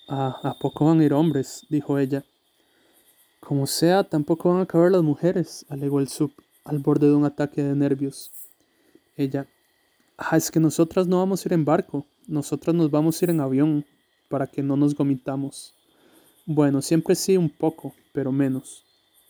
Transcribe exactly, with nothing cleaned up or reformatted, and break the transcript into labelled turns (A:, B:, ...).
A: Ah, ¿a poco van a ir hombres? Dijo ella. Como sea, tampoco van a caber las mujeres, alegó el sub, al borde de un ataque de nervios. Ella, ah, es que nosotras no vamos a ir en barco, nosotras nos vamos a ir en avión, para que no nos gomitamos. Bueno, siempre sí un poco, pero menos.